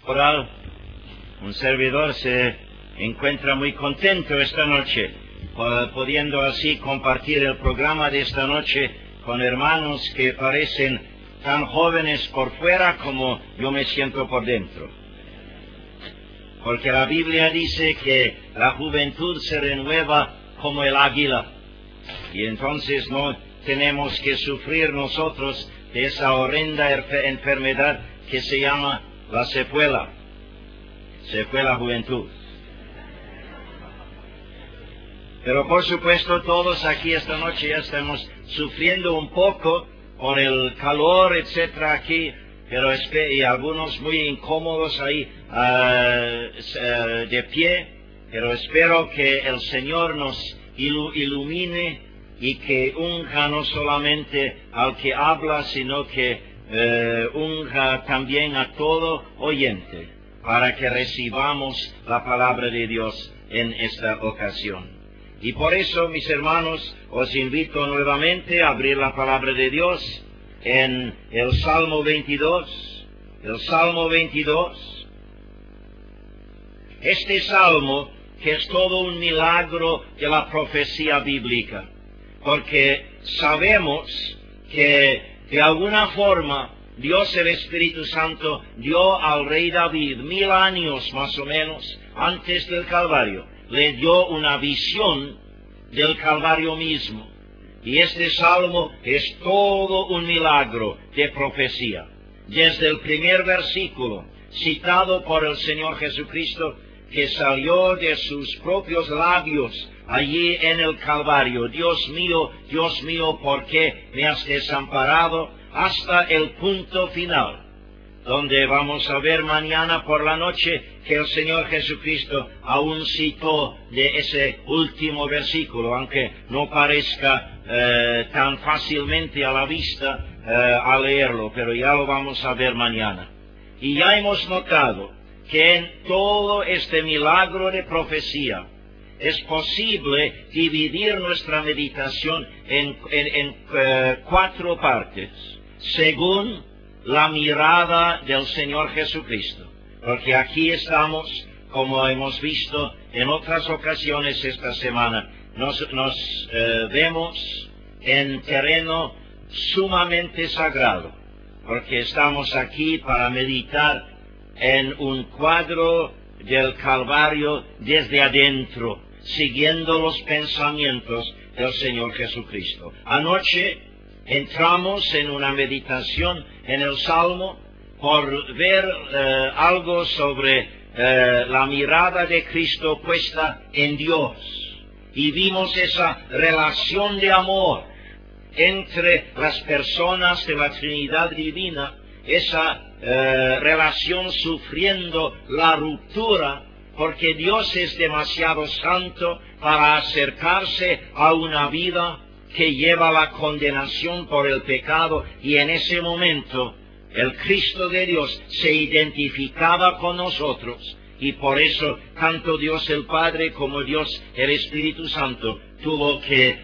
Oral, un servidor se encuentra muy contento esta noche, pudiendo así compartir el programa de esta noche con hermanos que parecen tan jóvenes por fuera como yo me siento por dentro. Porque la Biblia dice que la juventud se renueva como el águila, y entonces no tenemos que sufrir nosotros de esa horrenda enfermedad que se llama la secuela juventud. Pero por supuesto todos aquí esta noche ya estamos sufriendo un poco por el calor, etcétera, aquí, pero y algunos muy incómodos ahí de pie, pero espero que el Señor nos ilumine y que unja no solamente al que habla, sino que unja también a todo oyente, para que recibamos la palabra de Dios en esta ocasión. Y por eso, mis hermanos, os invito nuevamente a abrir la palabra de Dios en el Salmo 22. El Salmo 22. Este salmo, que es todo un milagro de la profecía bíblica, porque sabemos que de alguna forma Dios el Espíritu Santo dio al rey David 1000 años más o menos antes del Calvario, le dio una visión del Calvario mismo. Y este salmo es todo un milagro de profecía. Desde el primer versículo, citado por el Señor Jesucristo, que salió de sus propios labios allí en el Calvario: Dios mío, ¿por qué me has desamparado?, hasta el punto final, donde vamos a ver mañana por la noche que el Señor Jesucristo aún citó de ese último versículo, aunque no parezca tan fácilmente a la vista al leerlo, pero ya lo vamos a ver mañana. Y ya hemos notado que en todo este milagro de profecía es posible dividir nuestra meditación en 4 partes, según la mirada del Señor Jesucristo. Porque aquí estamos, como hemos visto en otras ocasiones esta semana, nos vemos en terreno sumamente sagrado, porque estamos aquí para meditar en un cuadro del Calvario desde adentro, siguiendo los pensamientos del Señor Jesucristo. Anoche entramos en una meditación en el Salmo por ver algo sobre la mirada de Cristo puesta en Dios. Y vimos esa relación de amor entre las personas de la Trinidad Divina, esa relación sufriendo la ruptura, porque Dios es demasiado santo para acercarse a una vida que lleva la condenación por el pecado, y en ese momento el Cristo de Dios se identificaba con nosotros, y por eso tanto Dios el Padre como Dios el Espíritu Santo tuvieron que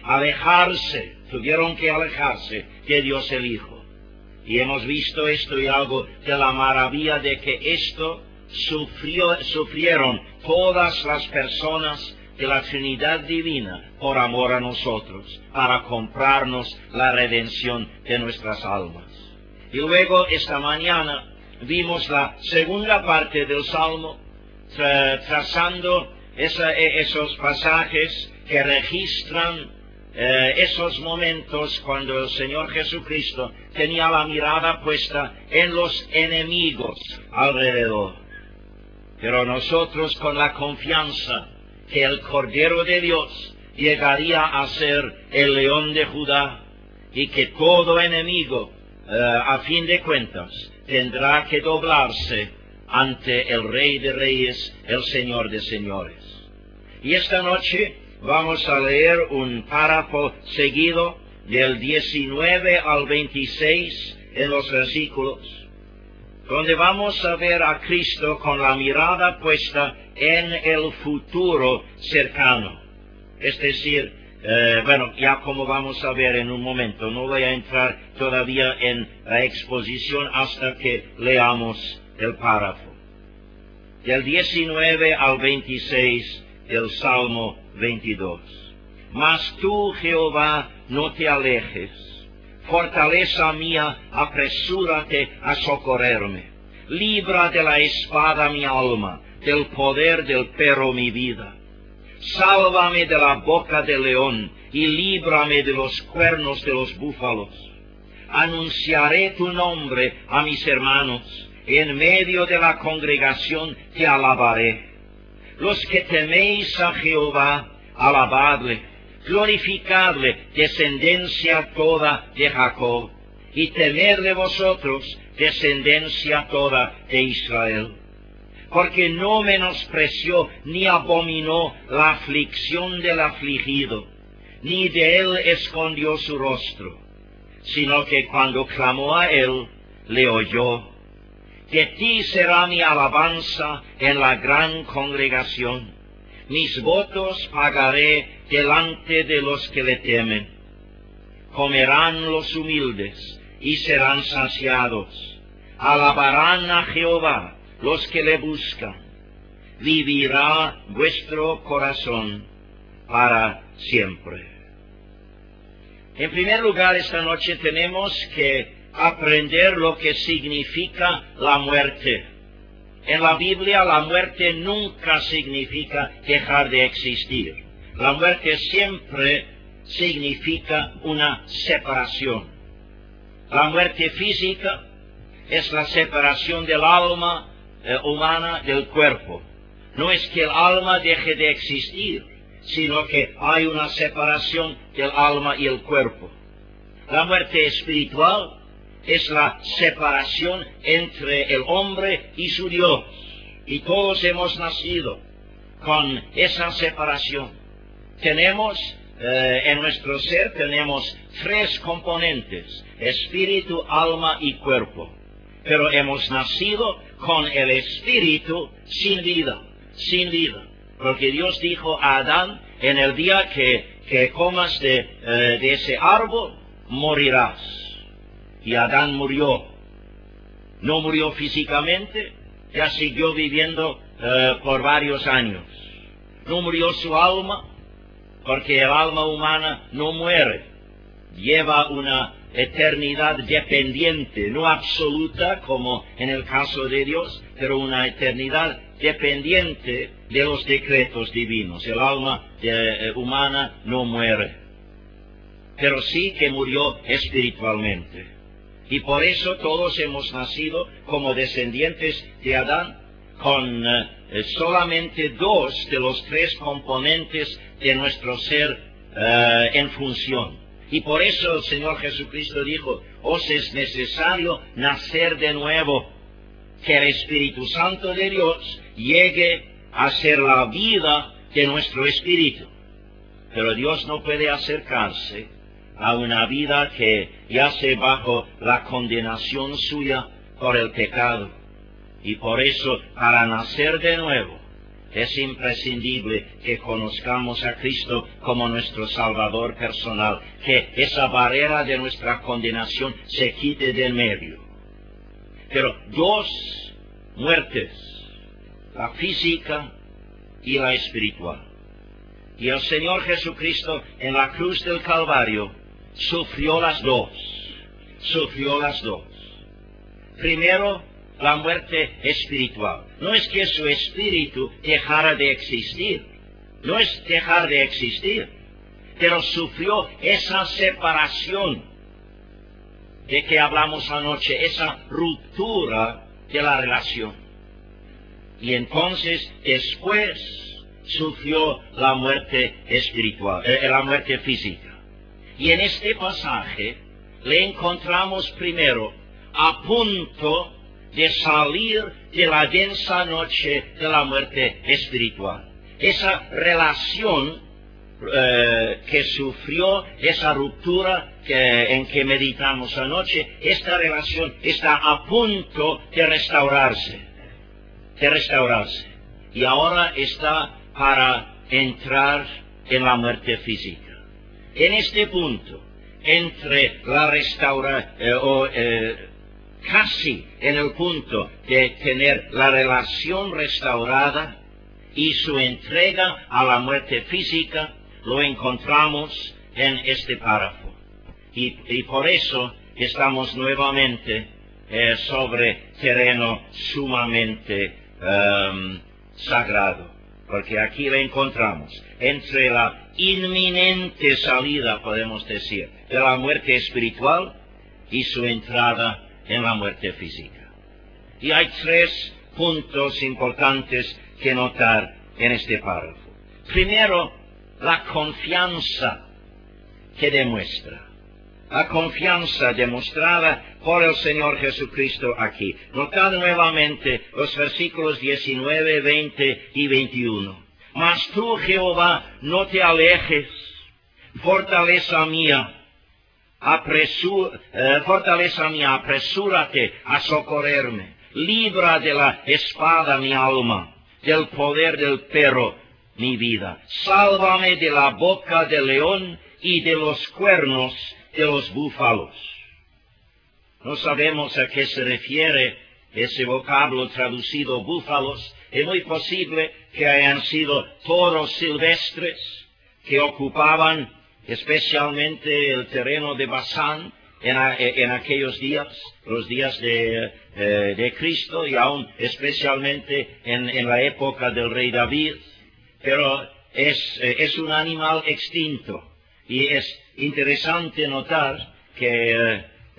alejarse de Dios el Hijo. Y hemos visto esto y algo de la maravilla de que esto sufrieron todas las personas de la Trinidad Divina por amor a nosotros, para comprarnos la redención de nuestras almas. Y luego esta mañana vimos la segunda parte del Salmo, trazando esos pasajes que registran esos momentos cuando el Señor Jesucristo tenía la mirada puesta en los enemigos alrededor. Pero nosotros, con la confianza que el Cordero de Dios llegaría a ser el León de Judá, y que todo enemigo, a fin de cuentas, tendrá que doblarse ante el Rey de Reyes, el Señor de Señores. Y esta noche vamos a leer un párrafo seguido del 19 al 26 en los versículos, donde vamos a ver a Cristo con la mirada puesta en el futuro cercano. Es decir, ya como vamos a ver en un momento, no voy a entrar todavía en la exposición hasta que leamos el párrafo. del 19 al 26 del Salmo 22. Mas tú, Jehová, no te alejes. Fortaleza mía, apresúrate a socorrerme. Libra de la espada mi alma, del poder del perro mi vida. Sálvame de la boca del león, y líbrame de los cuernos de los búfalos. Anunciaré tu nombre a mis hermanos, en medio de la congregación te alabaré. Los que teméis a Jehová, alabadle, glorificadle, descendencia toda de Jacob, y temerle vosotros, descendencia toda de Israel. Porque no menospreció ni abominó la aflicción del afligido, ni de él escondió su rostro, sino que cuando clamó a él, le oyó. De ti será mi alabanza en la gran congregación. Mis votos pagaré delante de los que le temen. Comerán los humildes y serán saciados. Alabarán a Jehová los que le buscan. Vivirá vuestro corazón para siempre. En primer lugar, esta noche tenemos que aprender lo que significa la muerte. En la Biblia, la muerte nunca significa dejar de existir. La muerte siempre significa una separación. La muerte física es la separación del alma humana del cuerpo. No es que el alma deje de existir, sino que hay una separación del alma y el cuerpo. La muerte espiritual es la separación entre el hombre y su Dios. Y todos hemos nacido con esa separación. Tenemos, en nuestro ser, tenemos tres componentes: espíritu, alma y cuerpo. Pero hemos nacido con el espíritu sin vida, sin vida. Porque Dios dijo a Adán, en el día que comas de ese árbol, morirás. Y Adán murió. No murió físicamente, ya siguió viviendo por varios años. No murió su alma, porque el alma humana no muere. Lleva una eternidad dependiente, no absoluta como en el caso de Dios, pero una eternidad dependiente de los decretos divinos. El alma humana no muere, pero sí que murió espiritualmente. Y por eso todos hemos nacido como descendientes de Adán, con solamente dos de los tres componentes de nuestro ser en función. Y por eso el Señor Jesucristo dijo: os es necesario nacer de nuevo, que el Espíritu Santo de Dios llegue a ser la vida de nuestro espíritu. Pero Dios no puede acercarse a una vida que yace bajo la condenación suya por el pecado. Y por eso, para nacer de nuevo, es imprescindible que conozcamos a Cristo como nuestro Salvador personal, que esa barrera de nuestra condenación se quite del medio. Pero dos muertes, la física y la espiritual. Y el Señor Jesucristo en la cruz del Calvario sufrió las dos. Sufrió las dos. Primero, la muerte espiritual. No es que su espíritu dejara de existir. No es dejar de existir. Pero sufrió esa separación de que hablamos anoche, esa ruptura de la relación. Y entonces, después, sufrió la muerte espiritual, la muerte física. Y en este pasaje le encontramos primero a punto de salir de la densa noche de la muerte espiritual. Esa relación que sufrió, esa ruptura en que meditamos anoche, esta relación está a punto de restaurarse. Y ahora está para entrar en la muerte física. En este punto, entre la casi en el punto de tener la relación restaurada y su entrega a la muerte física, lo encontramos en este párrafo. Y por eso estamos nuevamente sobre terreno sumamente sagrado, porque aquí le encontramos entre la inminente salida, podemos decir, de la muerte espiritual y su entrada en la muerte física. Y hay tres puntos importantes que notar en este párrafo. Primero, la confianza que demuestra. La confianza demostrada por el Señor Jesucristo aquí. Notad nuevamente los versículos 19, 20 y 21. Mas tú, Jehová, no te alejes, fortaleza mía, apresúrate a socorrerme. Libra de la espada mi alma, del poder del perro mi vida. Sálvame de la boca del león y de los cuernos de los búfalos. No sabemos a qué se refiere ese vocablo traducido búfalos. Es muy posible que hayan sido toros silvestres que ocupaban especialmente el terreno de Basán en aquellos días, los días de Cristo, y aún especialmente en la época del rey David. Pero es un animal extinto, y es interesante notar que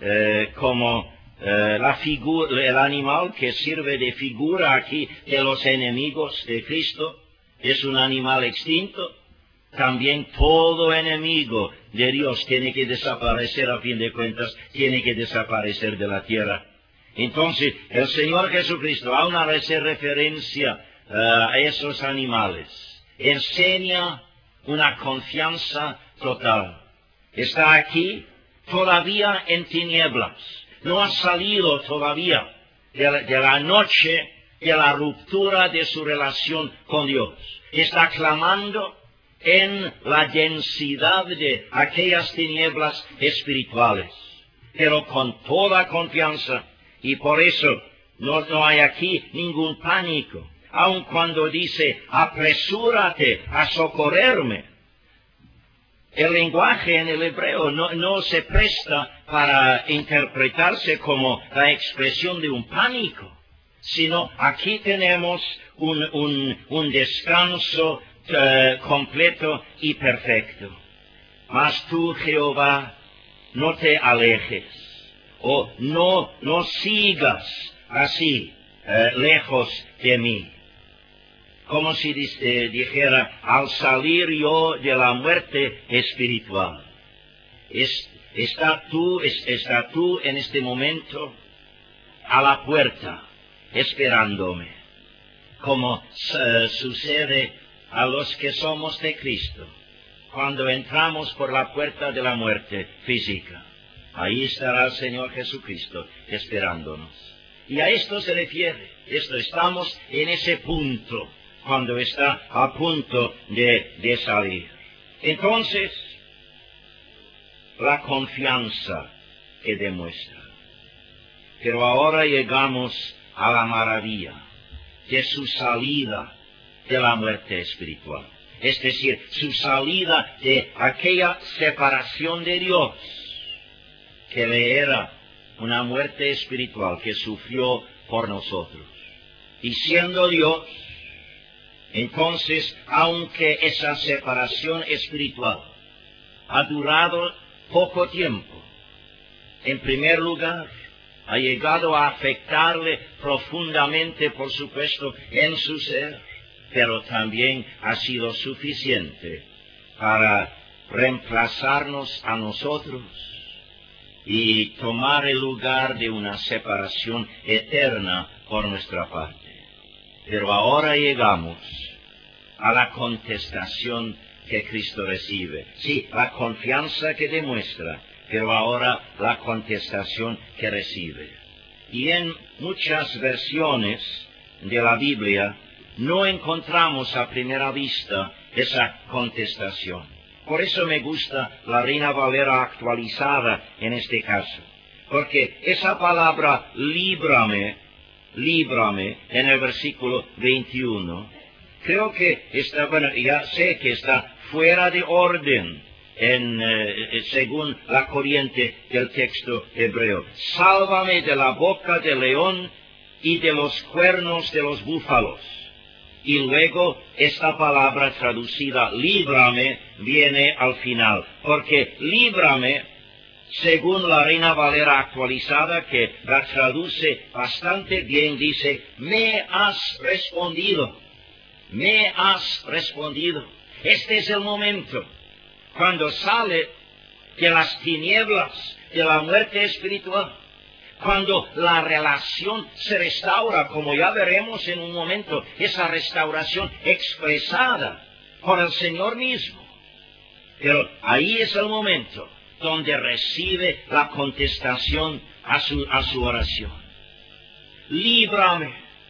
el animal que sirve de figura aquí de los enemigos de Cristo es un animal extinto. También todo enemigo de Dios tiene que desaparecer, a fin de cuentas, tiene que desaparecer de la tierra. Entonces, el Señor Jesucristo, aún al hacer referencia a esos animales, enseña una confianza total. Está aquí todavía en tinieblas. No ha salido todavía de la noche de la ruptura de su relación con Dios. Está clamando en la densidad de aquellas tinieblas espirituales, pero con toda confianza, y por eso no hay aquí ningún pánico, aun cuando dice, apresúrate a socorrerme. El lenguaje en el hebreo no se presta para interpretarse como la expresión de un pánico, sino aquí tenemos un descanso completo y perfecto. Mas tú, Jehová, no te alejes, o no sigas así lejos de mí. Como si dijera, al salir yo de la muerte espiritual, está tú en este momento a la puerta, esperándome, como sucede a los que somos de Cristo, cuando entramos por la puerta de la muerte física. Ahí estará el Señor Jesucristo esperándonos. Y a esto se refiere. Estamos en ese punto, cuando está a punto de salir. Entonces, la confianza que demuestra. Pero ahora llegamos a la maravilla de su salida de la muerte espiritual. Es decir, su salida de aquella separación de Dios, que le era una muerte espiritual que sufrió por nosotros. Y siendo Dios, entonces, aunque esa separación espiritual ha durado poco tiempo, en primer lugar, ha llegado a afectarle profundamente, por supuesto, en su ser, pero también ha sido suficiente para reemplazarnos a nosotros y tomar el lugar de una separación eterna por nuestra parte. Pero ahora llegamos a la contestación que Cristo recibe. Sí, la confianza que demuestra, pero ahora la contestación que recibe. Y en muchas versiones de la Biblia no encontramos a primera vista esa contestación. Por eso me gusta la Reina Valera actualizada en este caso, porque esa palabra líbrame en el versículo 21, creo que está, bueno, ya sé que está fuera de orden según la corriente del texto hebreo. Sálvame de la boca del león y de los cuernos de los búfalos. Y luego esta palabra traducida líbrame viene al final, porque líbrame, según la Reina Valera actualizada, que la traduce bastante bien, dice, me has respondido, me has respondido. Este es el momento cuando sale de las tinieblas, de la muerte espiritual, cuando la relación se restaura, como ya veremos en un momento, esa restauración expresada por el Señor mismo. Pero ahí es el momento donde recibe la contestación a su oración. Líbrame,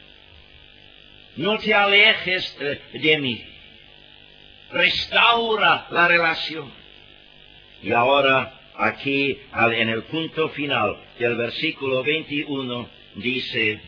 no te alejes de mí, restaura la relación. Y ahora, aquí, en el punto final del versículo 21, dice,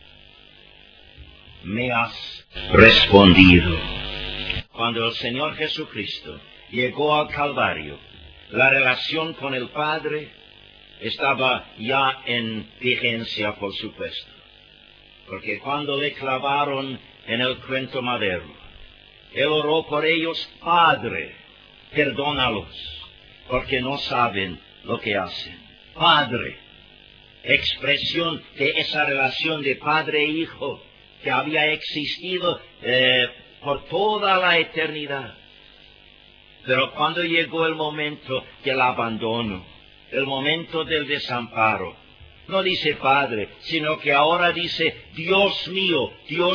me has respondido. Cuando el Señor Jesucristo llegó al Calvario, la relación con el Padre estaba ya en vigencia, por supuesto. Porque cuando le clavaron en el cruento madero, Él oró por ellos, Padre, perdónalos, porque no saben lo que hacen. Padre, expresión de esa relación de padre e hijo que había existido por toda la eternidad. Pero cuando llegó el momento del abandono, el momento del desamparo, no dice Padre, sino que ahora dice, Dios mío,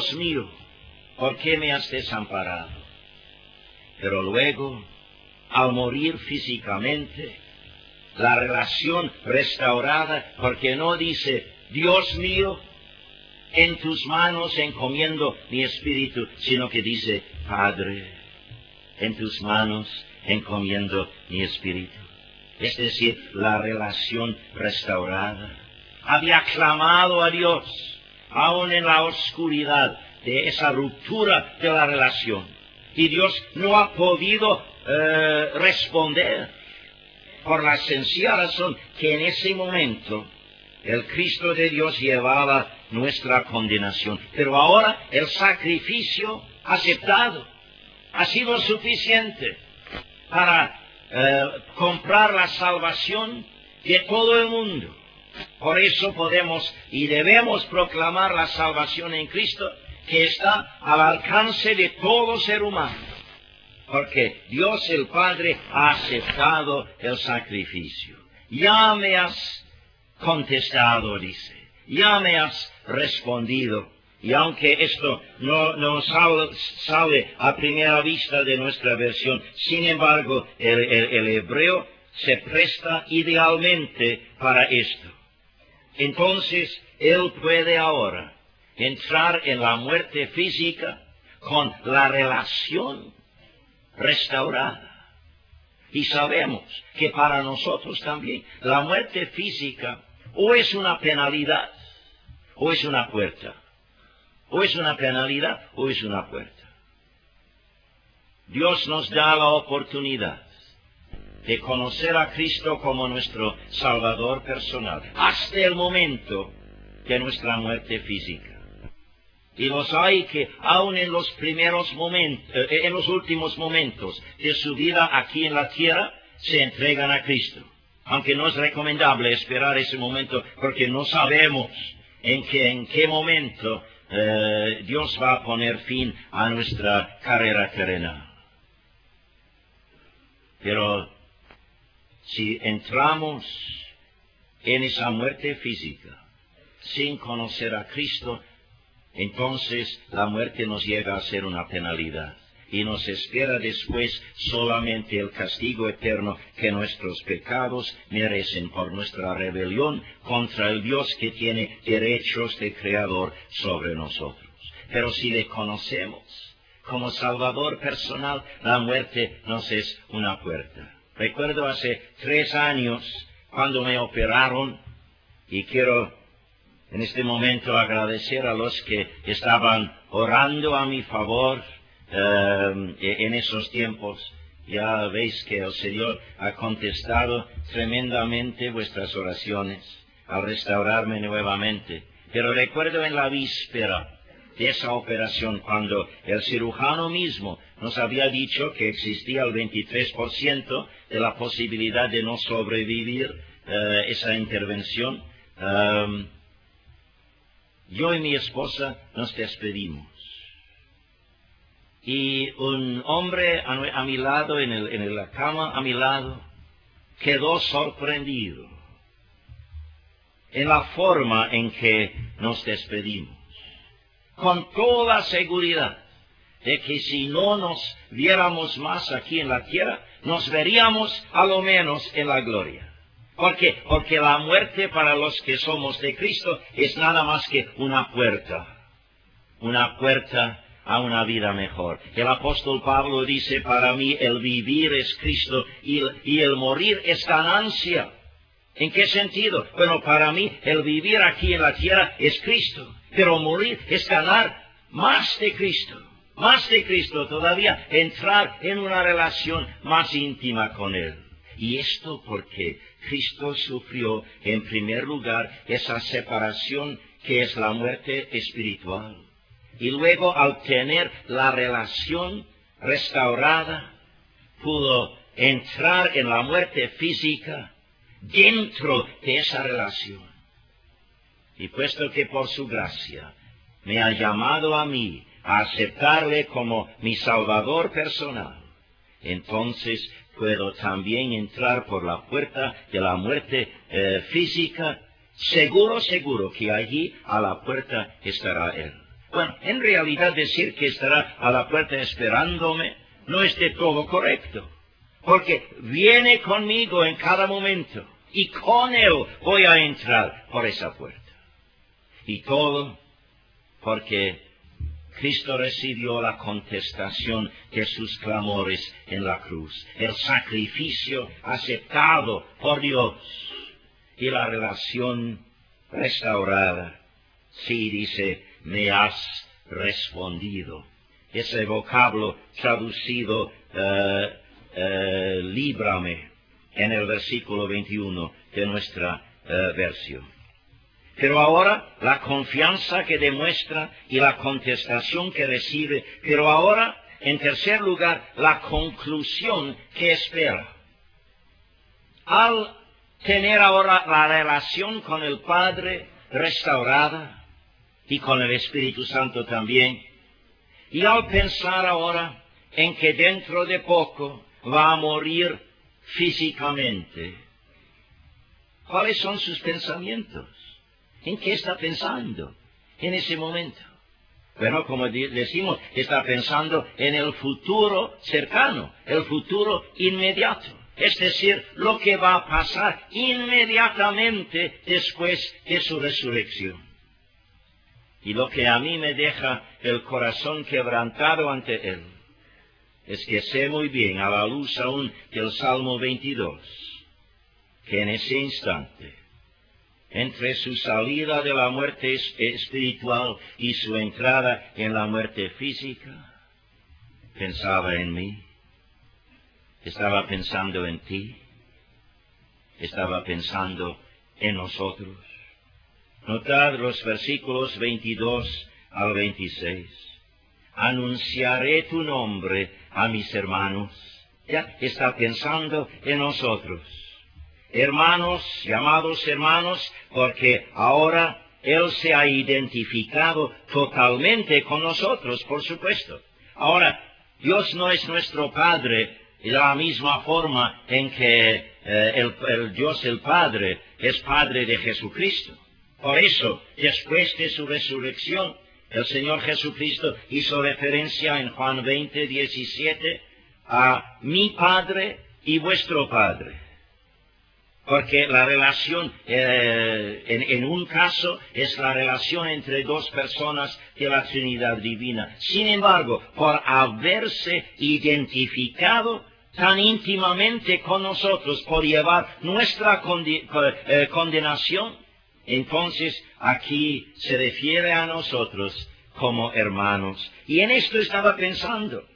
¿por qué me has desamparado? Pero luego, al morir físicamente, la relación restaurada, porque no dice, Dios mío, en tus manos encomiendo mi espíritu, sino que dice, Padre, en tus manos encomiendo mi espíritu. Es decir, la relación restaurada. Había clamado a Dios, aún en la oscuridad de esa ruptura de la relación. Y Dios no ha podido responder por la sencilla razón que en ese momento el Cristo de Dios llevaba nuestra condenación. Pero ahora el sacrificio aceptado ha sido suficiente para comprar la salvación de todo el mundo. Por eso podemos y debemos proclamar la salvación en Cristo, que está al alcance de todo ser humano. Porque Dios el Padre ha aceptado el sacrificio. Ya me has contestado, dice. Ya me has respondido. Y aunque esto no sale a primera vista de nuestra versión, sin embargo, el hebreo se presta idealmente para esto. Entonces, Él puede ahora entrar en la muerte física con la relación restaurada. Y sabemos que para nosotros también la muerte física o es una penalidad o es una puerta. O es una penalidad o es una puerta. Dios nos da la oportunidad de conocer a Cristo como nuestro Salvador personal hasta el momento de nuestra muerte física. Y los hay que aun en los primeros momentos, en los últimos momentos de su vida aquí en la tierra, se entregan a Cristo. Aunque no es recomendable esperar ese momento, porque no sabemos en qué momento Dios va a poner fin a nuestra carrera terrenal. Pero si entramos en esa muerte física sin conocer a Cristo, entonces la muerte nos llega a ser una penalidad y nos espera después solamente el castigo eterno que nuestros pecados merecen por nuestra rebelión contra el Dios que tiene derechos de creador sobre nosotros. Pero si le conocemos como Salvador personal, la muerte nos es una puerta. Recuerdo hace 3 años, cuando me operaron, Y quiero en este momento agradecer a los que estaban orando a mi favor en esos tiempos. Ya veis que el Señor ha contestado tremendamente vuestras oraciones al restaurarme nuevamente. Pero recuerdo en la víspera de esa operación, cuando el cirujano mismo nos había dicho que existía el 23% de la posibilidad de no sobrevivir esa intervención, yo y mi esposa nos despedimos. Y un hombre a mi lado, en la cama a mi lado, quedó sorprendido en la forma en que nos despedimos, con toda seguridad de que si no nos viéramos más aquí en la tierra, nos veríamos a lo menos en la gloria. ¿Por qué? Porque la muerte para los que somos de Cristo es nada más que una puerta a una vida mejor. El apóstol Pablo dice, para mí el vivir es Cristo y el morir es ganancia. ¿En qué sentido? Bueno, para mí el vivir aquí en la tierra es Cristo, pero morir es ganar más de Cristo todavía, entrar en una relación más íntima con Él. Y esto porque Cristo sufrió en primer lugar esa separación que es la muerte espiritual. Y luego, al tener la relación restaurada, pudo entrar en la muerte física dentro de esa relación. Y puesto que por su gracia me ha llamado a mí a aceptarle como mi Salvador personal, entonces puedo también entrar por la puerta de la muerte física, seguro que allí a la puerta estará Él. Bueno, en realidad decir que estará a la puerta esperándome no es de todo correcto, porque viene conmigo en cada momento y con Él voy a entrar por esa puerta. Y todo porque Cristo recibió la contestación de sus clamores en la cruz, el sacrificio aceptado por Dios y la relación restaurada. Sí, dice, me has respondido. Ese vocablo traducido, líbrame, en el versículo 21 de nuestra versión. Pero ahora la confianza que demuestra y la contestación que recibe, pero ahora, en tercer lugar, la conclusión que espera. Al tener ahora la relación con el Padre restaurada y con el Espíritu Santo también, y al pensar ahora en que dentro de poco va a morir físicamente, ¿cuáles son sus pensamientos? ¿En qué está pensando en ese momento? Bueno, como decimos, está pensando en el futuro cercano, el futuro inmediato. Es decir, lo que va a pasar inmediatamente después de su resurrección. Y lo que a mí me deja el corazón quebrantado ante Él es que sé muy bien, a la luz aún del Salmo 22, que en ese instante, entre su salida de la muerte espiritual y su entrada en la muerte física, pensaba en mí, estaba pensando en ti, estaba pensando en nosotros. Notad los versículos 22 al 26. Anunciaré tu nombre a mis hermanos. Ya está pensando en nosotros. Hermanos, llamados hermanos, porque ahora Él se ha identificado totalmente con nosotros, por supuesto. Ahora, Dios no es nuestro Padre de la misma forma en que el Dios el Padre es Padre de Jesucristo. Por eso, después de su resurrección, el Señor Jesucristo hizo referencia en Juan 20, 17 a mi Padre y vuestro Padre. Porque la relación, en un caso, es la relación entre dos personas de la Trinidad Divina. Sin embargo, por haberse identificado tan íntimamente con nosotros, por llevar nuestra condenación, Entonces, aquí se refiere a nosotros como hermanos. Y en esto estaba pensando.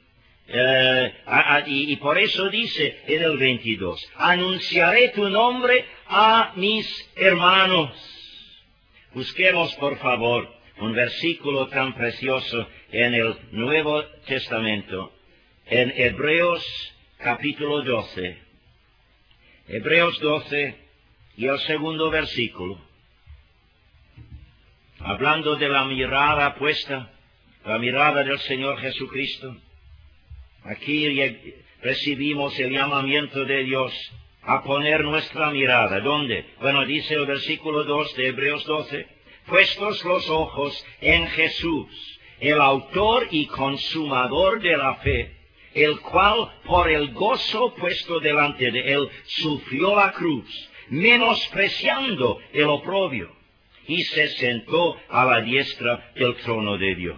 Y por eso dice en el 22, anunciaré tu nombre a mis hermanos. Busquemos, por favor, un versículo tan precioso en el Nuevo Testamento, en Hebreos capítulo 12. Hebreos 12 y el segundo versículo. Hablando de la mirada puesta, la mirada del Señor Jesucristo. Aquí recibimos el llamamiento de Dios a poner nuestra mirada. ¿Dónde? Bueno, dice el versículo 2 de Hebreos 12, puestos los ojos en Jesús, el autor y consumador de la fe, el cual por el gozo puesto delante de él sufrió la cruz, menospreciando el oprobio, y se sentó a la diestra del trono de Dios.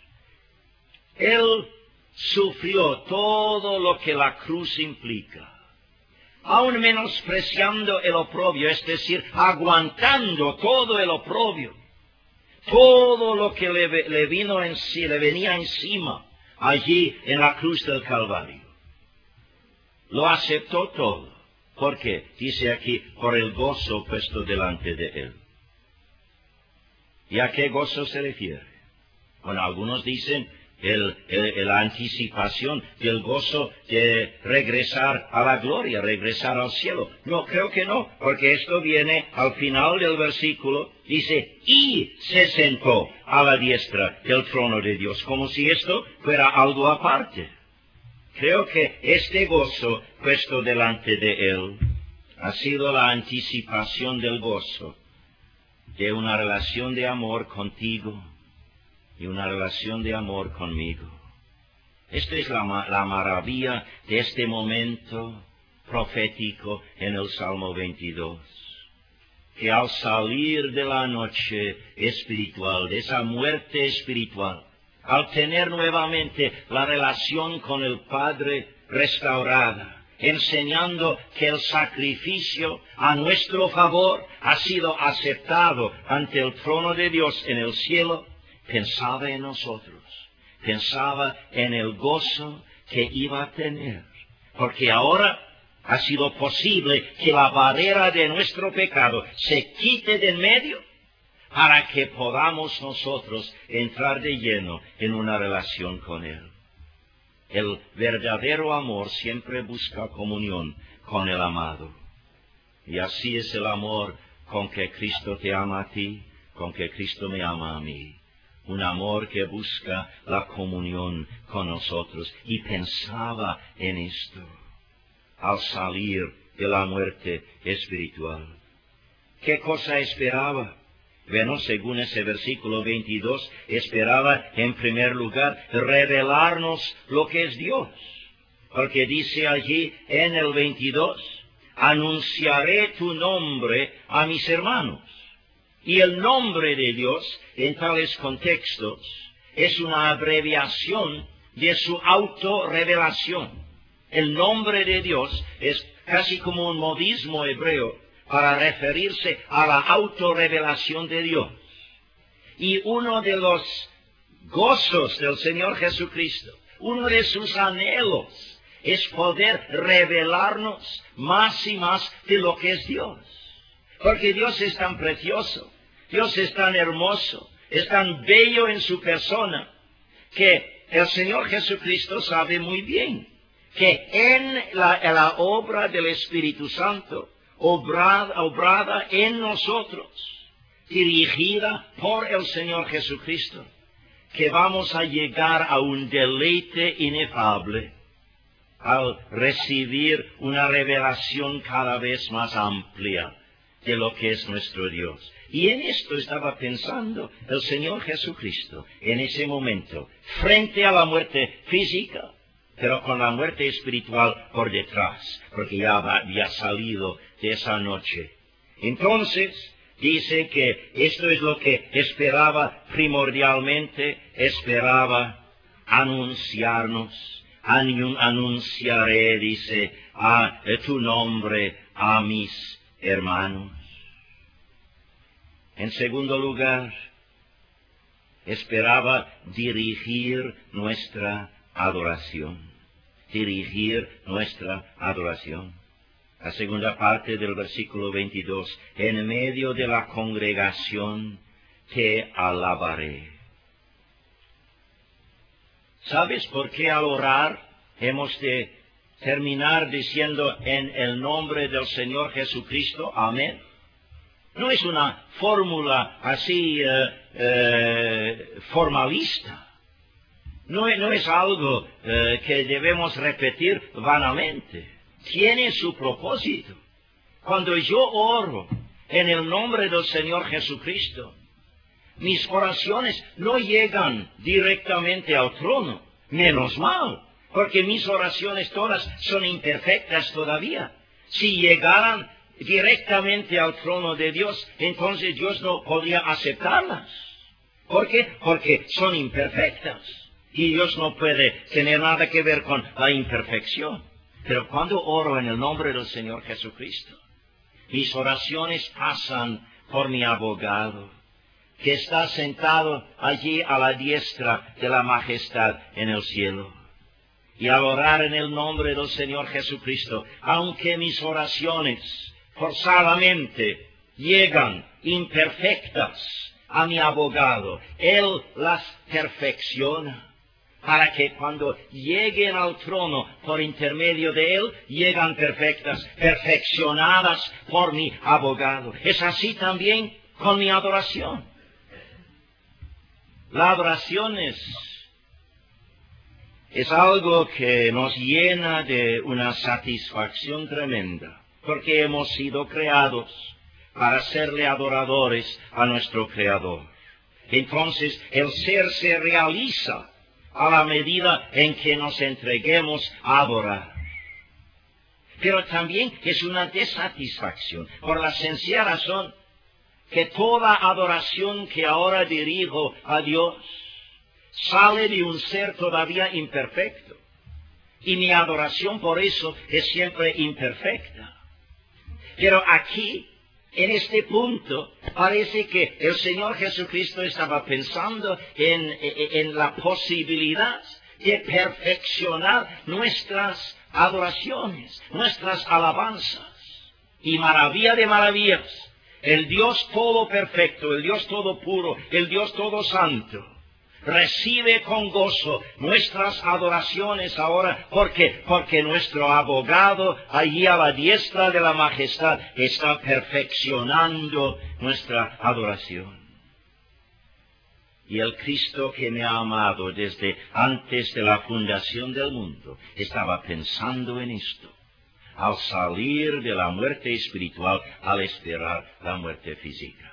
Él sufrió todo lo que la cruz implica, aun menospreciando el oprobio, es decir, aguantando todo el oprobio, todo lo que le venía encima, allí en la cruz del Calvario. Lo aceptó todo. ¿Por qué? Dice aquí, por el gozo puesto delante de él. ¿Y a qué gozo se refiere? Bueno, algunos dicen la anticipación del gozo de regresar a la gloria, regresar al cielo. No, creo que no, porque esto viene al final del versículo, dice, y se sentó a la diestra del trono de Dios, como si esto fuera algo aparte. Creo que este gozo puesto delante de él ha sido la anticipación del gozo de una relación de amor contigo y una relación de amor conmigo. Esta es la maravilla de este momento profético en el Salmo 22. Que al salir de la noche espiritual, de esa muerte espiritual, al tener nuevamente la relación con el Padre restaurada, enseñando que el sacrificio a nuestro favor ha sido aceptado ante el trono de Dios en el cielo, pensaba en nosotros, pensaba en el gozo que iba a tener, porque ahora ha sido posible que la barrera de nuestro pecado se quite de en medio para que podamos nosotros entrar de lleno en una relación con Él. El verdadero amor siempre busca comunión con el amado. Y así es el amor con que Cristo te ama a ti, con que Cristo me ama a mí. Un amor que busca la comunión con nosotros. Y pensaba en esto al salir de la muerte espiritual. ¿Qué cosa esperaba? Bueno, según ese versículo 22, esperaba en primer lugar revelarnos lo que es Dios. Porque dice allí en el 22, anunciaré tu nombre a mis hermanos. Y el nombre de Dios, en tales contextos, es una abreviación de su autorrevelación. El nombre de Dios es casi como un modismo hebreo para referirse a la autorrevelación de Dios. Y uno de los gozos del Señor Jesucristo, uno de sus anhelos, es poder revelarnos más y más de lo que es Dios. Porque Dios es tan precioso, Dios es tan hermoso, es tan bello en su persona, que el Señor Jesucristo sabe muy bien que en la obra del Espíritu Santo, obrada en nosotros, dirigida por el Señor Jesucristo, que vamos a llegar a un deleite inefable al recibir una revelación cada vez más amplia de lo que es nuestro Dios. Y en esto estaba pensando el Señor Jesucristo en ese momento, frente a la muerte física, pero con la muerte espiritual por detrás, porque ya había salido de esa noche. Entonces, dice que esto es lo que esperaba primordialmente, esperaba anunciarnos. Anunciaré, dice, a tu nombre a mis hermanos. En segundo lugar, esperaba dirigir nuestra adoración. Dirigir nuestra adoración. La segunda parte del versículo 22. En medio de la congregación te alabaré. ¿Sabes por qué al orar hemos de terminar diciendo en el nombre del Señor Jesucristo? Amén. No es una fórmula así formalista. No es algo que debemos repetir vanamente. Tiene su propósito. Cuando yo oro en el nombre del Señor Jesucristo, mis oraciones no llegan directamente al trono. Menos mal, porque mis oraciones todas son imperfectas todavía. Si llegaran directamente al trono de Dios, entonces Dios no podría aceptarlas. ¿Por qué? Porque son imperfectas. Y Dios no puede tener nada que ver con la imperfección. Pero cuando oro en el nombre del Señor Jesucristo, mis oraciones pasan por mi abogado, que está sentado allí a la diestra de la majestad en el cielo. Y al orar en el nombre del Señor Jesucristo, aunque mis oraciones forzadamente llegan imperfectas a mi abogado, Él las perfecciona, para que cuando lleguen al trono por intermedio de Él, llegan perfectas, perfeccionadas por mi abogado. Es así también con mi adoración. La adoración es algo que nos llena de una satisfacción tremenda, porque hemos sido creados para serle adoradores a nuestro Creador. Entonces, el ser se realiza a la medida en que nos entreguemos a adorar. Pero también es una desatisfacción, por la sencilla razón que toda adoración que ahora dirijo a Dios sale de un ser todavía imperfecto. Y mi adoración por eso es siempre imperfecta. Pero aquí, en este punto, parece que el Señor Jesucristo estaba pensando en la posibilidad de perfeccionar nuestras adoraciones, nuestras alabanzas. Y maravilla de maravillas, el Dios todo perfecto, el Dios todo puro, el Dios todo santo, recibe con gozo nuestras adoraciones ahora. ¿Por qué? Porque nuestro abogado allí a la diestra de la majestad está perfeccionando nuestra adoración. Y el Cristo que me ha amado desde antes de la fundación del mundo estaba pensando en esto, al salir de la muerte espiritual, al esperar la muerte física.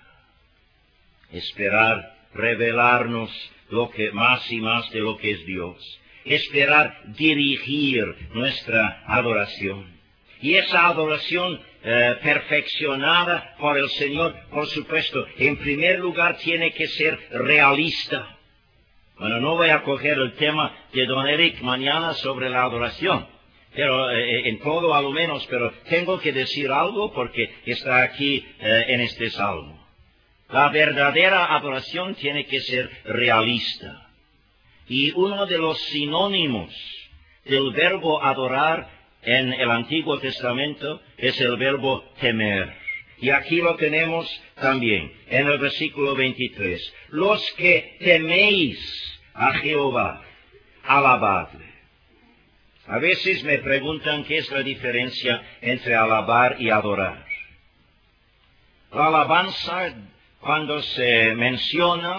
Esperar revelarnos lo que más y más de lo que es Dios. Esperar dirigir nuestra adoración. Y esa adoración perfeccionada por el Señor, por supuesto, en primer lugar tiene que ser realista. Bueno, no voy a coger el tema de don Eric mañana sobre la adoración, pero en todo a lo menos, pero tengo que decir algo porque está aquí en este salmo. La verdadera adoración tiene que ser realista. Y uno de los sinónimos del verbo adorar en el Antiguo Testamento es el verbo temer. Y aquí lo tenemos también en el versículo 23. Los que teméis a Jehová, alabadle. A veces me preguntan qué es la diferencia entre alabar y adorar. La alabanza, cuando se menciona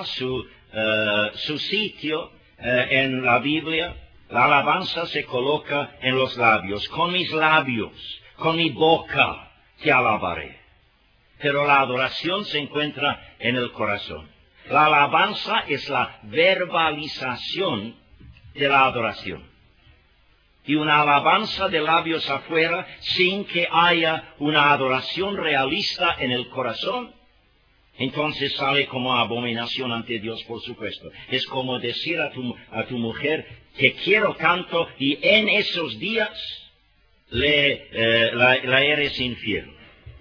su sitio en la Biblia, la alabanza se coloca en los labios. Con mis labios, con mi boca, te alabaré. Pero la adoración se encuentra en el corazón. La alabanza es la verbalización de la adoración. Y una alabanza de labios afuera sin que haya una adoración realista en el corazón, entonces sale como abominación ante Dios, por supuesto. Es como decir a tu mujer, te quiero tanto, y en esos días la eres infiel.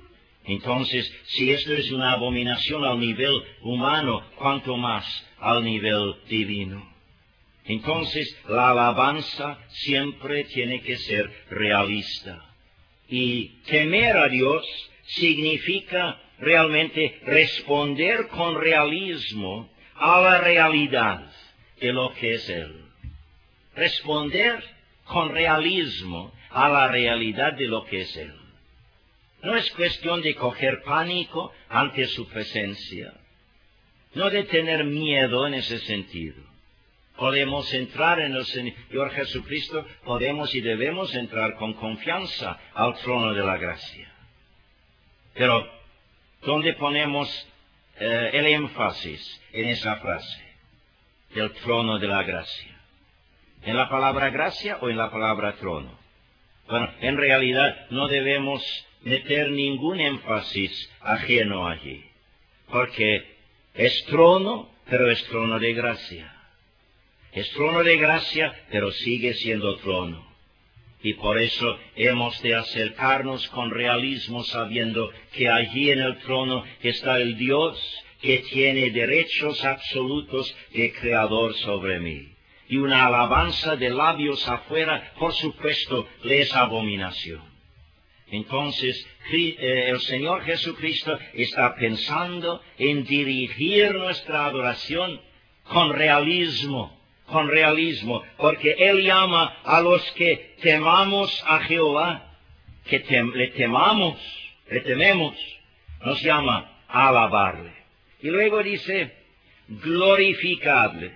Entonces, si esto es una abominación al nivel humano, cuanto más al nivel divino. Entonces, la alabanza siempre tiene que ser realista. Y temer a Dios significa realmente responder con realismo a la realidad de lo que es Él. Responder con realismo a la realidad de lo que es Él. No es cuestión de coger pánico ante su presencia, no de tener miedo en ese sentido. Podemos entrar en el Señor Jesucristo, podemos y debemos entrar con confianza al trono de la gracia. Pero, ¿dónde ponemos el énfasis en esa frase? Del trono de la gracia. ¿En la palabra gracia o en la palabra trono? Bueno, en realidad no debemos meter ningún énfasis ajeno allí, porque es trono, pero es trono de gracia. Es trono de gracia, pero sigue siendo trono. Y por eso hemos de acercarnos con realismo sabiendo que allí en el trono está el Dios que tiene derechos absolutos de creador sobre mí. Y una alabanza de labios afuera, por supuesto, le es abominación. Entonces, el Señor Jesucristo está pensando en dirigir nuestra adoración con realismo, porque Él llama a los que temamos a Jehová, que le tememos, nos llama a alabarle. Y luego dice, glorificadle.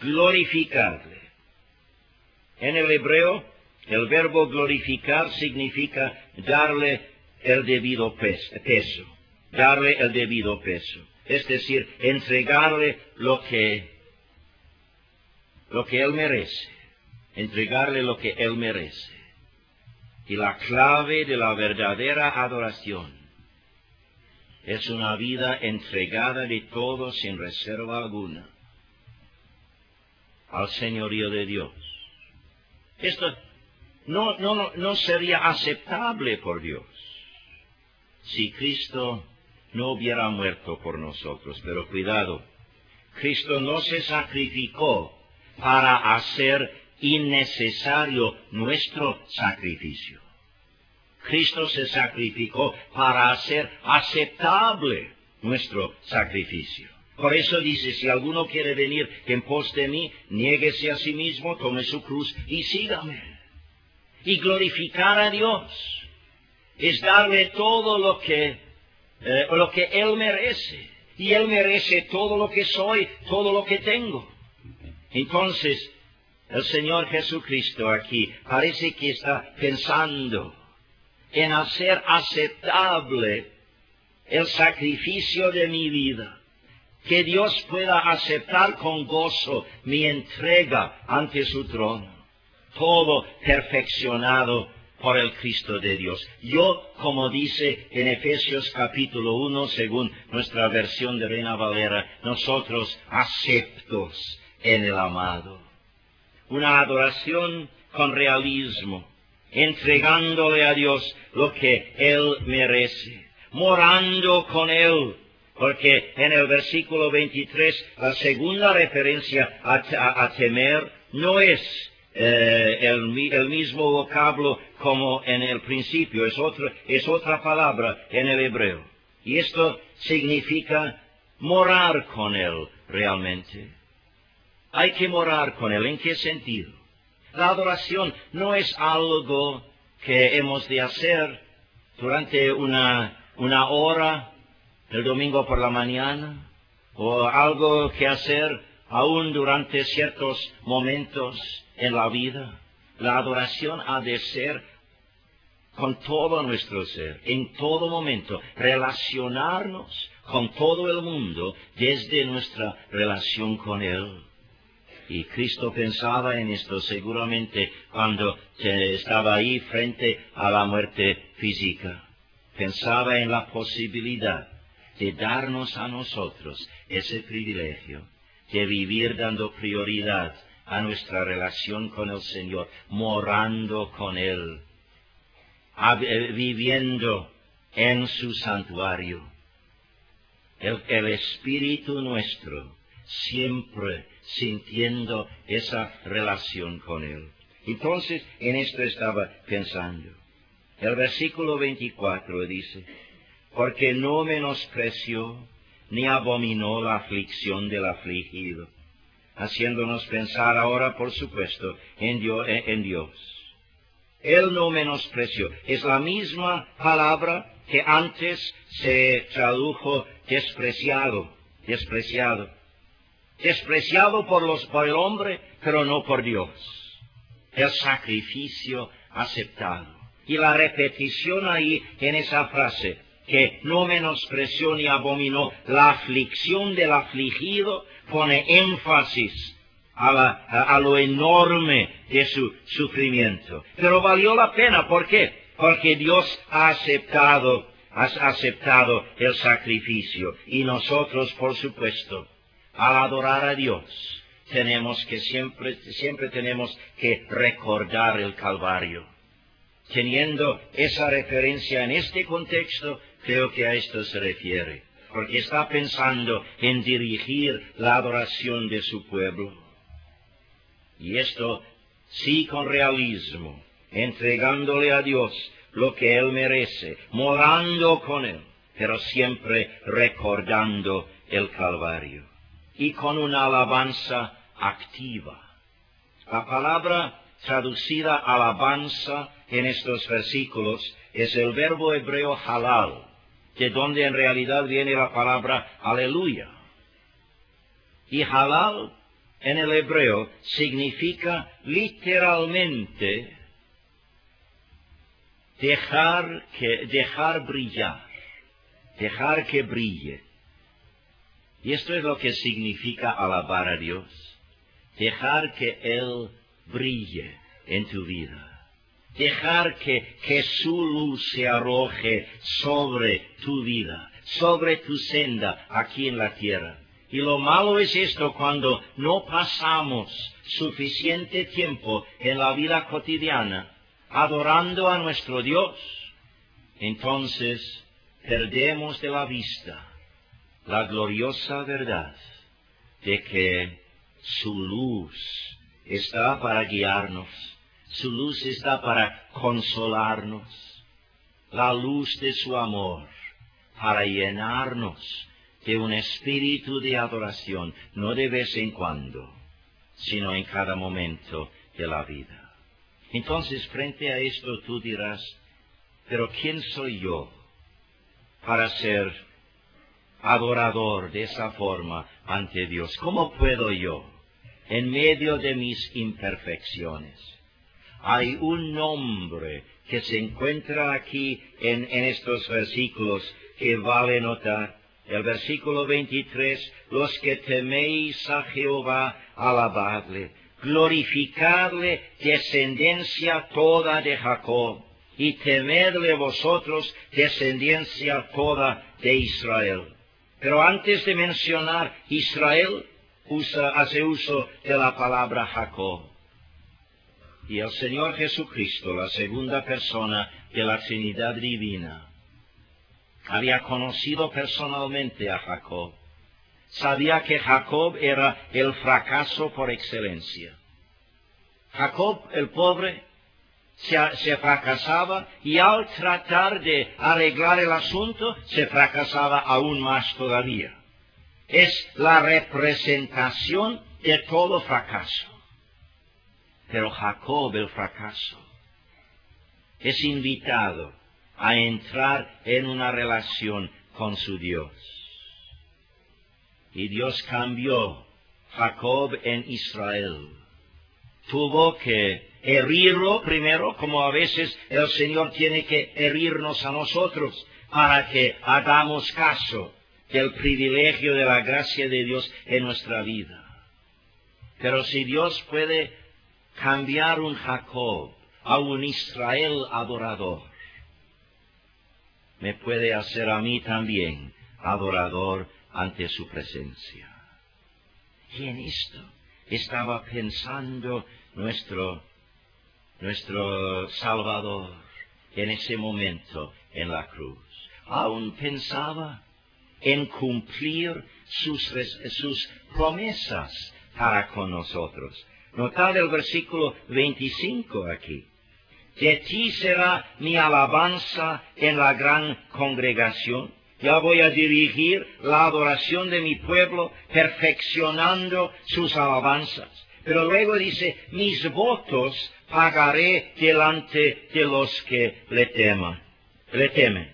En el hebreo, el verbo glorificar significa darle el debido peso, es decir, entregarle lo que Él merece, Y la clave de la verdadera adoración es una vida entregada de todo sin reserva alguna al señorío de Dios. Esto no sería aceptable por Dios si Cristo no hubiera muerto por nosotros. Pero cuidado, Cristo no se sacrificó para hacer innecesario nuestro sacrificio. Cristo se sacrificó para hacer aceptable nuestro sacrificio. Por eso dice, si alguno quiere venir en pos de mí, niéguese a sí mismo, tome su cruz y sígame. Y glorificar a Dios es darle todo lo que Él merece. Y Él merece todo lo que soy, todo lo que tengo. Entonces, el Señor Jesucristo aquí parece que está pensando en hacer aceptable el sacrificio de mi vida. Que Dios pueda aceptar con gozo mi entrega ante su trono. Todo perfeccionado por el Cristo de Dios. Yo, como dice en Efesios capítulo 1, según nuestra versión de Reina Valera, nosotros aceptos en el amado. Una adoración con realismo, entregándole a Dios lo que Él merece, morando con Él. Porque en el versículo 23, la segunda referencia a temer no es el mismo vocablo como en el principio, es otra palabra en el hebreo. Y esto significa morar con Él realmente. Hay que morar con Él. ¿En qué sentido? La adoración no es algo que hemos de hacer durante una hora el domingo por la mañana, o algo que hacer aún durante ciertos momentos en la vida. La adoración ha de ser con todo nuestro ser, en todo momento, relacionarnos con todo el mundo desde nuestra relación con Él. Y Cristo pensaba en esto seguramente cuando estaba ahí frente a la muerte física. Pensaba en la posibilidad de darnos a nosotros ese privilegio de vivir dando prioridad a nuestra relación con el Señor, morando con Él, viviendo en su santuario. El espíritu nuestro siempre sintiendo esa relación con Él. Entonces, en esto estaba pensando. El versículo 24 dice, porque no menospreció ni abominó la aflicción del afligido, haciéndonos pensar ahora, por supuesto, en Dios. Él no menospreció. Es la misma palabra que antes se tradujo despreciado. Despreciado por el hombre, pero no por Dios. El sacrificio aceptado. Y la repetición ahí en esa frase, que no menospreció ni abominó la aflicción del afligido, pone énfasis a lo enorme de su sufrimiento. Pero valió la pena. ¿Por qué? Porque Dios ha aceptado el sacrificio. Y nosotros, por supuesto, al adorar a Dios, siempre tenemos que recordar el Calvario. Teniendo esa referencia en este contexto, creo que a esto se refiere, porque está pensando en dirigir la adoración de su pueblo. Y esto sí con realismo, entregándole a Dios lo que Él merece, morando con Él, pero siempre recordando el Calvario. Y con una alabanza activa. La palabra traducida alabanza en estos versículos es el verbo hebreo halal, de donde en realidad viene la palabra aleluya. Y halal en el hebreo significa literalmente dejar brillar, dejar que brille. Y esto es lo que significa alabar a Dios, dejar que Él brille en tu vida. Dejar que su luz se arroje sobre tu vida, sobre tu senda aquí en la tierra. Y lo malo es esto cuando no pasamos suficiente tiempo en la vida cotidiana adorando a nuestro Dios. Entonces perdemos de la vista la gloriosa verdad de que su luz está para guiarnos. Su luz está para consolarnos, la luz de su amor, para llenarnos de un espíritu de adoración, no de vez en cuando, sino en cada momento de la vida. Entonces, frente a esto tú dirás, pero ¿quién soy yo para ser adorador de esa forma ante Dios? ¿Cómo puedo yo, en medio de mis imperfecciones? Hay un nombre que se encuentra aquí en estos versículos que vale notar. El versículo 23, los que teméis a Jehová, alabadle, glorificadle, descendencia toda de Jacob, y temedle vosotros, descendencia toda de Israel. Pero antes de mencionar Israel, hace uso de la palabra Jacob. Y el Señor Jesucristo, la segunda persona de la Trinidad Divina, había conocido personalmente a Jacob. Sabía que Jacob era el fracaso por excelencia. Jacob, el pobre, se fracasaba, y al tratar de arreglar el asunto, se fracasaba aún más todavía. Es la representación de todo fracaso. Pero Jacob, el fracaso, es invitado a entrar en una relación con su Dios. Y Dios cambió Jacob en Israel. Tuvo que herirlo primero, como a veces el Señor tiene que herirnos a nosotros para que hagamos caso del privilegio de la gracia de Dios en nuestra vida. Pero si Dios puede cambiar un Jacob a un Israel adorador, me puede hacer a mí también adorador ante su presencia. Y en esto estaba pensando nuestro Salvador en ese momento en la cruz. aún pensaba en cumplir sus promesas para con nosotros. Notad el versículo 25 aquí. De ti será mi alabanza en la gran congregación. Ya voy a dirigir la adoración de mi pueblo, perfeccionando sus alabanzas. Pero luego dice, mis votos pagaré delante de los que le temen.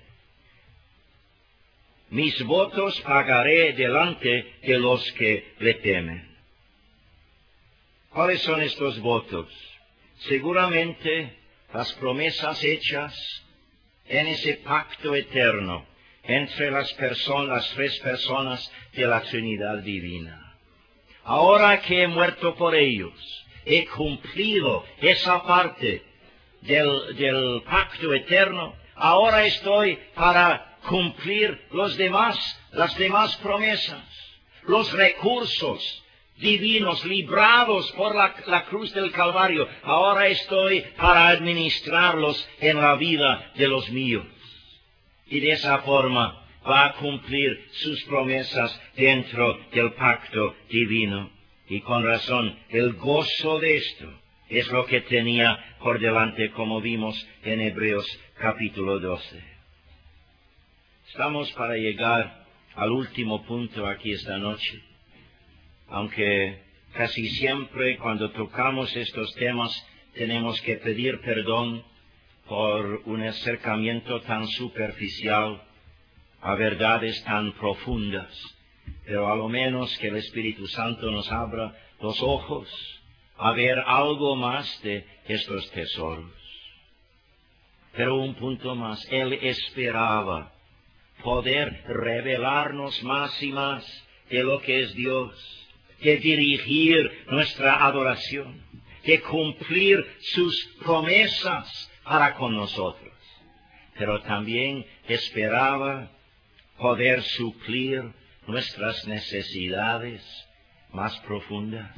Mis votos pagaré delante de los que le temen. ¿Cuáles son estos votos? Seguramente las promesas hechas en ese pacto eterno entre las tres personas de la Trinidad divina. Ahora que he muerto por ellos, he cumplido esa parte del pacto eterno, ahora estoy para cumplir las demás promesas, los recursos divinos librados por la cruz del Calvario. Ahora estoy para administrarlos en la vida de los míos. Y de esa forma va a cumplir sus promesas dentro del pacto divino. Y con razón, el gozo de esto es lo que tenía por delante, como vimos en Hebreos capítulo 12. Estamos para llegar al último punto aquí esta noche. Aunque casi siempre cuando tocamos estos temas tenemos que pedir perdón por un acercamiento tan superficial a verdades tan profundas, pero a lo menos que el Espíritu Santo nos abra los ojos a ver algo más de estos tesoros. Pero un punto más, Él esperaba poder revelarnos más y más de lo que es Dios, de dirigir nuestra adoración, de cumplir sus promesas para con nosotros. Pero también esperaba poder suplir nuestras necesidades más profundas.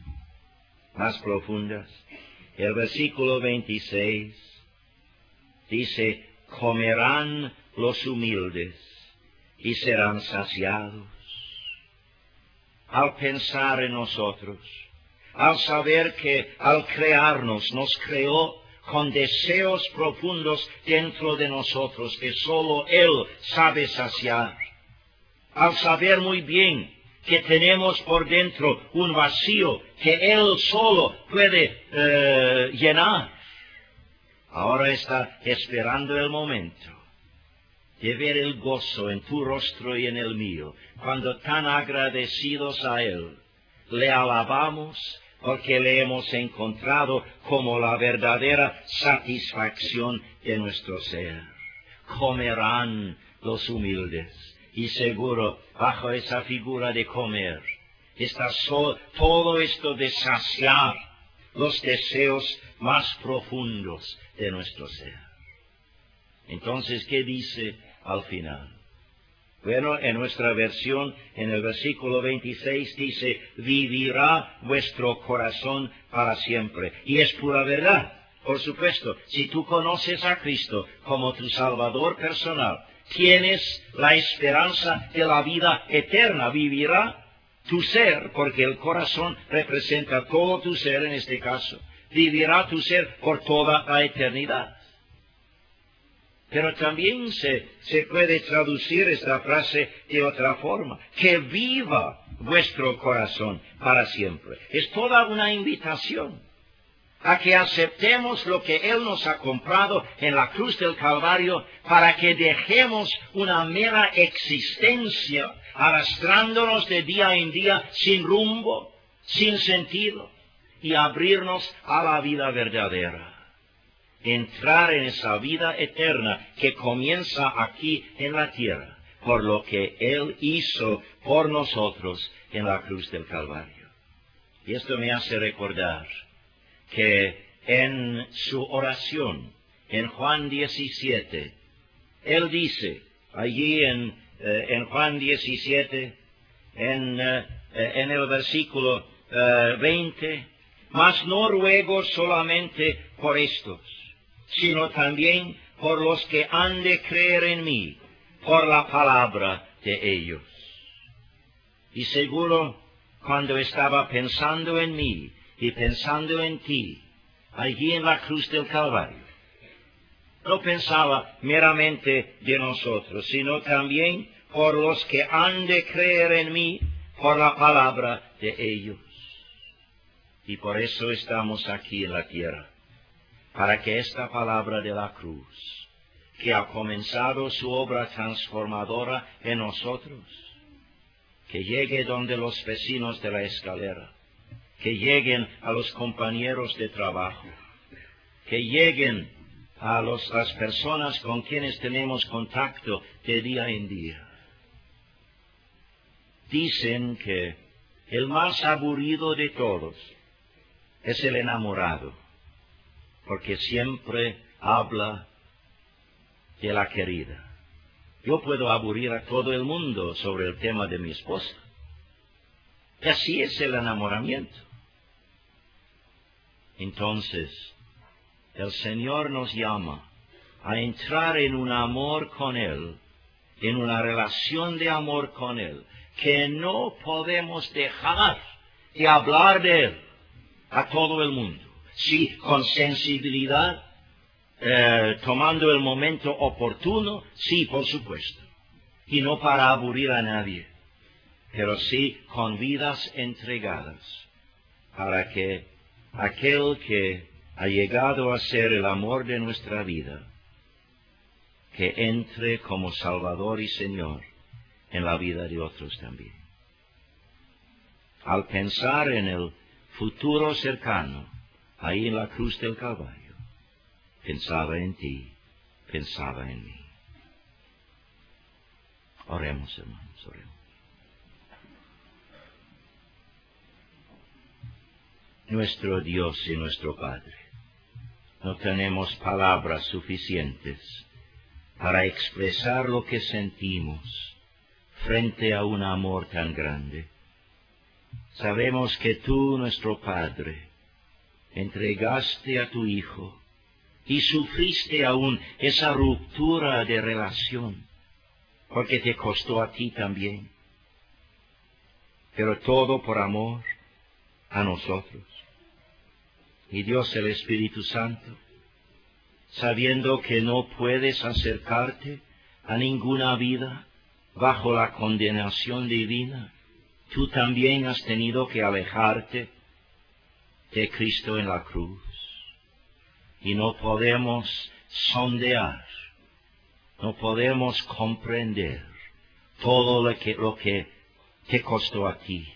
El versículo 26 dice, comerán los humildes y serán saciados. Al pensar en nosotros, al saber que al crearnos nos creó con deseos profundos dentro de nosotros que sólo Él sabe saciar, al saber muy bien que tenemos por dentro un vacío que Él solo puede llenar, ahora está esperando el momento de ver el gozo en tu rostro y en el mío, cuando tan agradecidos a Él le alabamos porque le hemos encontrado como la verdadera satisfacción de nuestro ser. Comerán los humildes, y seguro bajo esa figura de comer está todo esto de saciar los deseos más profundos de nuestro ser. Entonces, ¿qué dice al final? Bueno, en nuestra versión, en el versículo 26 dice, vivirá vuestro corazón para siempre. Y es pura verdad. Por supuesto, si tú conoces a Cristo como tu Salvador personal, tienes la esperanza de la vida eterna. Vivirá tu ser, porque el corazón representa todo tu ser en este caso. Vivirá tu ser por toda la eternidad. Pero también se puede traducir esta frase de otra forma. Que viva vuestro corazón para siempre. Es toda una invitación a que aceptemos lo que Él nos ha comprado en la cruz del Calvario para que dejemos una mera existencia arrastrándonos de día en día sin rumbo, sin sentido, y abrirnos a la vida verdadera. Entrar en esa vida eterna que comienza aquí en la tierra, por lo que Él hizo por nosotros en la cruz del Calvario. Y esto me hace recordar que en su oración, en Juan 17, Él dice, allí en Juan 17, en el versículo 20, mas no ruego solamente por estos, sino también por los que han de creer en mí, por la palabra de ellos. Y seguro, cuando estaba pensando en mí y pensando en ti, allí en la cruz del Calvario, no pensaba meramente de nosotros, sino también por los que han de creer en mí por la palabra de ellos. Y por eso estamos aquí en la tierra, para que esta palabra de la cruz, que ha comenzado su obra transformadora en nosotros, que llegue donde los vecinos de la escalera, que lleguen a los compañeros de trabajo, que lleguen a las personas con quienes tenemos contacto de día en día. Dicen que el más aburrido de todos es el enamorado, porque siempre habla de la querida. Yo puedo aburrir a todo el mundo sobre el tema de mi esposa. Y así es el enamoramiento. Entonces, el Señor nos llama a entrar en un amor con Él, en una relación de amor con Él, que no podemos dejar de hablar de Él a todo el mundo. Sí, con sensibilidad, tomando el momento oportuno, sí, por supuesto. Y no para aburrir a nadie, pero sí con vidas entregadas, para que aquel que ha llegado a ser el amor de nuestra vida, que entre como Salvador y Señor en la vida de otros también. Al pensar en el futuro cercano, ahí en la cruz del Calvario, pensaba en ti, pensaba en mí. Oremos, hermanos, oremos. Nuestro Dios y nuestro Padre, no tenemos palabras suficientes para expresar lo que sentimos frente a un amor tan grande. Sabemos que tú, nuestro Padre, entregaste a tu Hijo y sufriste aún esa ruptura de relación, porque te costó a ti también, pero todo por amor a nosotros. Y Dios el Espíritu Santo, sabiendo que no puedes acercarte a ninguna vida bajo la condenación divina, tú también has tenido que alejarte de Cristo en la cruz. Y no podemos sondear, no podemos comprender todo lo que te costó a ti.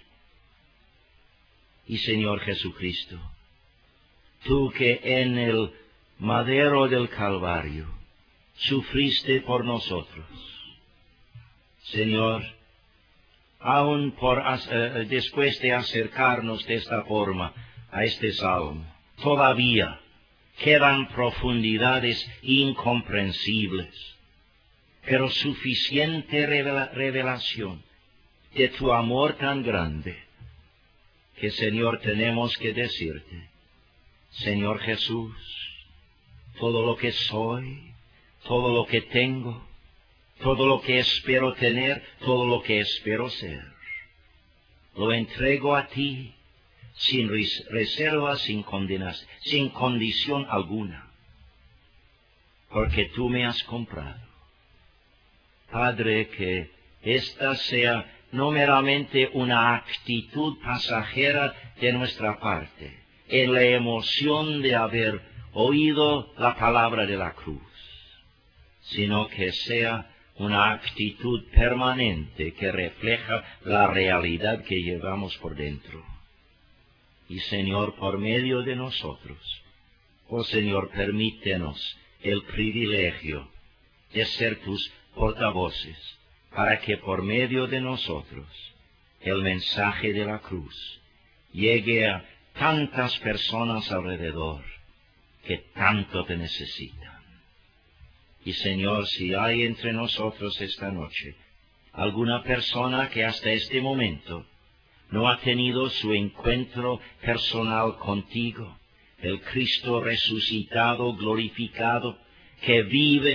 Y Señor Jesucristo, tú que en el madero del Calvario sufriste por nosotros, Señor, aun después de acercarnos de esta forma a este salmo, todavía quedan profundidades incomprensibles, pero suficiente revelación de tu amor tan grande, que, Señor, tenemos que decirte, Señor Jesús, todo lo que soy, todo lo que tengo, todo lo que espero tener, todo lo que espero ser, lo entrego a ti, sin reserva, sin condición alguna, porque tú me has comprado. Padre, que esta sea no meramente una actitud pasajera de nuestra parte, en la emoción de haber oído la palabra de la cruz, sino que sea una actitud permanente que refleja la realidad que llevamos por dentro. Y Señor, por medio de nosotros, oh Señor, permítenos el privilegio de ser tus portavoces, para que por medio de nosotros el mensaje de la cruz llegue a tantas personas alrededor que tanto te necesitan. Y Señor, si hay entre nosotros esta noche alguna persona que hasta este momento no ha tenido su encuentro personal contigo, el Cristo resucitado, glorificado, que vive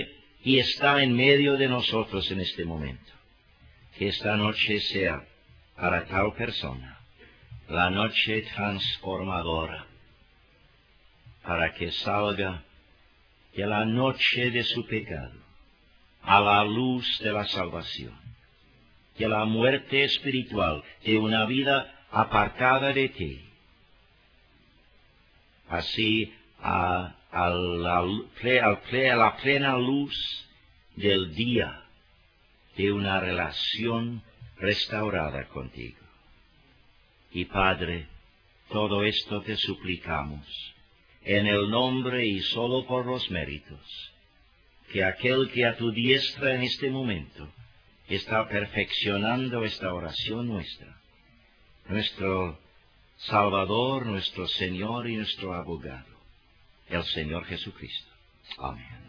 y está en medio de nosotros en este momento. Que esta noche sea para tal persona la noche transformadora, para que salga de la noche de su pecado a la luz de la salvación, de la muerte espiritual, de una vida apartada de ti, así a la plena luz del día de una relación restaurada contigo. Y Padre, todo esto te suplicamos, en el nombre y solo por los méritos, que aquel que a tu diestra en este momento está perfeccionando esta oración nuestra, nuestro Salvador, nuestro Señor y nuestro abogado, el Señor Jesucristo. Amén.